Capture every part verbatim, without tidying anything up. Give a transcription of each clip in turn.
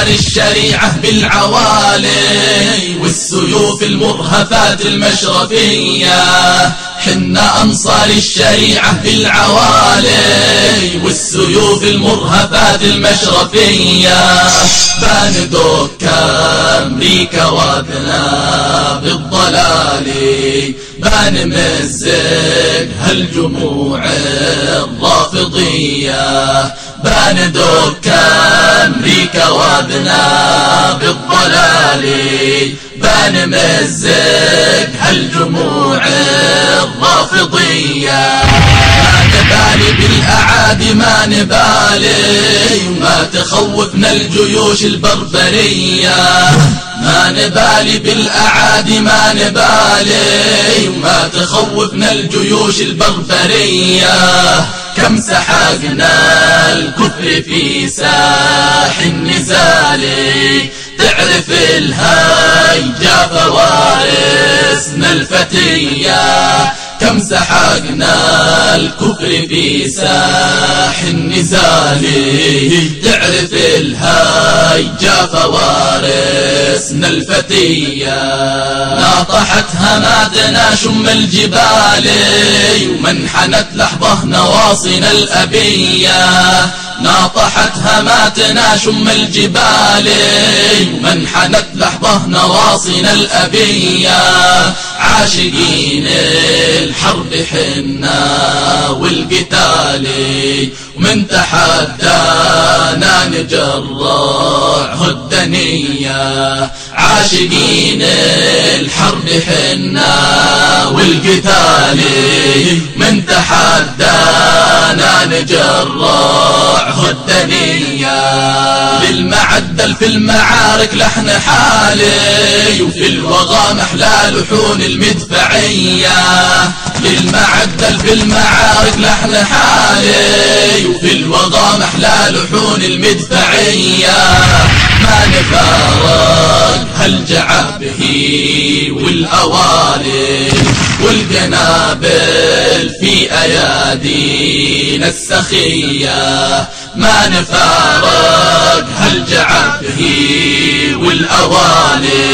أنصار الشريعة بالعوالي والسيوف المرهفات المشرفية. حنا أنصار الشريعة بالعوالي والسيوف المرهفات المشرفية. باندوك أمريكا وابنا بالضلال، بانمزق هالجموع الرافضية. باندوك أمريكا وابنا بالضلال، بانمزق هالجموع الرافضية. ما نبالي بالأعادي ما نبالي، وما تخوفنا الجيوش البربرية. ما نبالي بالأعادي ما نبالي، وما تخوفنا الجيوش البربرية. كم سحقنا الكفر في ساح النزال، تعرف الهيجا فوارسنا الفتية. كم سحقنا الكفر في ساح النزال، تعرف الهيجا فوارسنا الفتية. ناطحت هماتنا شم الجبال، ومنحنت لحظة نواصينا الأبية. ناطحت هماتنا شم الجبال، ومنحنت لحظة نواصينا الأبية. عاشقين الحرب حنا والقتال، ومن تحدانا نجرعه الدنية. عاشقين الحرب حنا والقتال، من تحدانا نجرعه الدنيا. للمعدل في المعارك لحن حالي، وفي الوغى محلى لحون المدفعية. للمعدل في المعارك لحن حالي، وفي الوغى محلى لحون المدفعية. ما نفارق هالجعبه والأوالي، والقنابل في أيادينا السخية. ما نفارق هالجعبه والأوالي،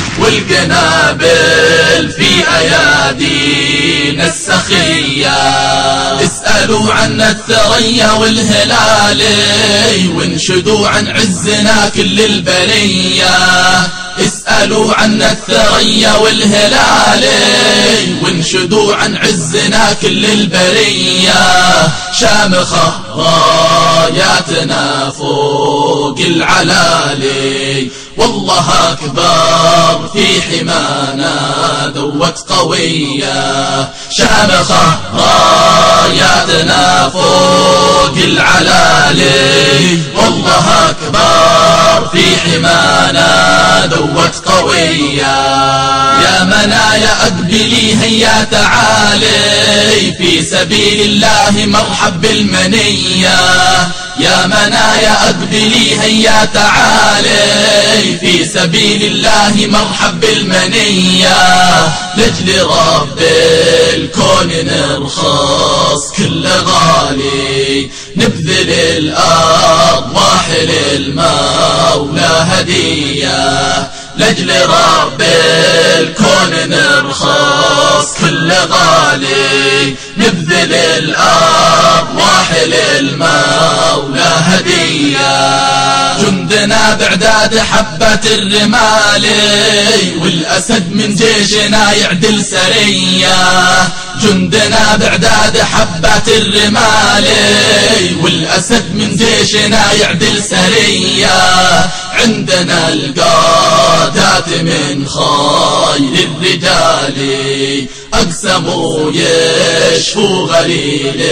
والقنابل في أيادينا السخية. اسألوا عن الثريا والهلالي، وانشدوا عن عزنا كل البرية. اسألوا عن الثريا والهلالي، وانشدوا عن عزنا كل البرية. شامخة راياتنا فوق العلالي، والله أكبر في حمانا ذوت قوية. شامخة راياتنا فوق العلالي، والله أكبر في حمانا ذوت قوية. يا منايا أقبلي هيا تعالي، في سبيل الله مرحب بالمنية. يا منايا أقبلي هيا تعالي، في سبيل الله مرحب بالمنية. لجل رب الكون نرخص كل غالي، نبذل الأرواح للمولى هدية. لجل رب الكون نرخص كل غالي، نبذل الأرواح للمولى هدية. جندنا بعداد حبة الرمال، والأسد من جيشنا يعدل سرية. جندنا بعداد حبة الرمال، والأسد من جيشنا يعدل سرية. عندنا القادات من خير الرجال، أقسموا يشفوا غليل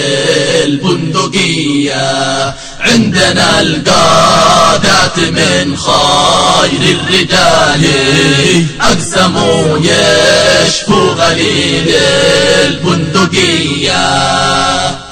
البندقية. عندنا القادات من خير الرجال، أقسموا يشفوا غليل البندقية.